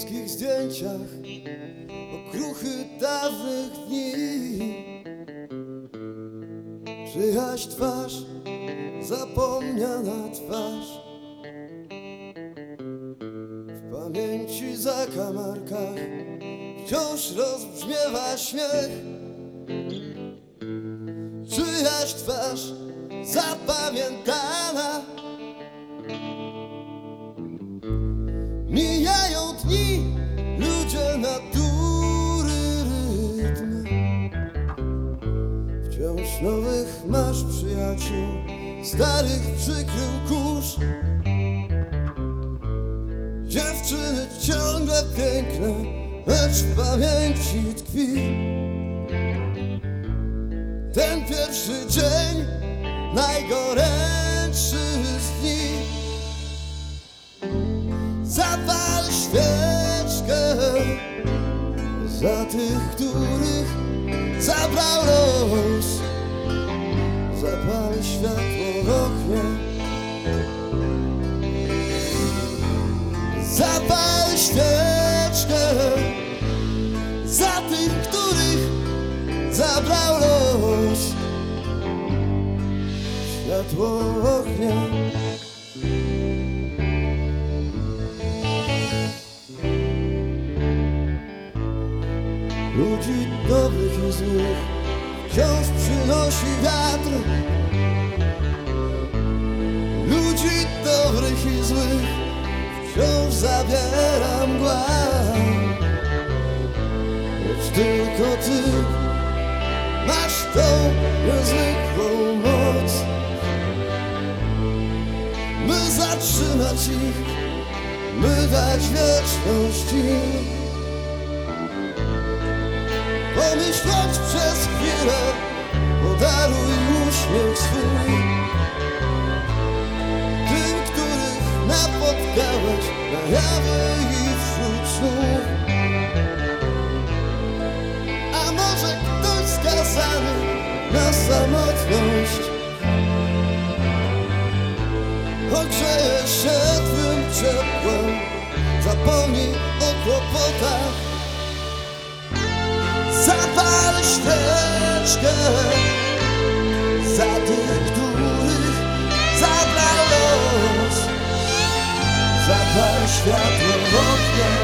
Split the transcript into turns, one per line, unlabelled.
wszystkich zdjęciach okruchy dawnych dni. Czyjaś twarz, zapomniana twarz, w pamięci zakamarkach wciąż rozbrzmiewa śmiech. Czyjaś twarz zapamiętana. Mijają dni, ludzie natury rytm. Wciąż nowych masz przyjaciół, starych przykrył kurz. Dziewczyny ciągle piękne, lecz w pamięci tkwi ten pierwszy dzień, najgorętszy z dni. Zapal świeczkę za tych, których zabrał los. Zapal światło w oknie. Zapal świeczkę za tych, których zabrał los. Światło w oknie. Ludzi dobrych i złych wciąż przynosi wiatr. Ludzi dobrych i złych wciąż zabiera mgła. Lecz tylko ty masz tą niezwykłą moc, by zatrzymać ich, by dać wieczność im. Pomyśl choć przez chwilę, podaruj uśmiech swój tym, których napotkałeś na jawie i wśród snów. A może ktoś skazany na samotność ogrzeje się twym ciepłem, zapomnij o kłopotach. Zapal świeczkę za tych, których zabrał los. Zapal światło w oknie.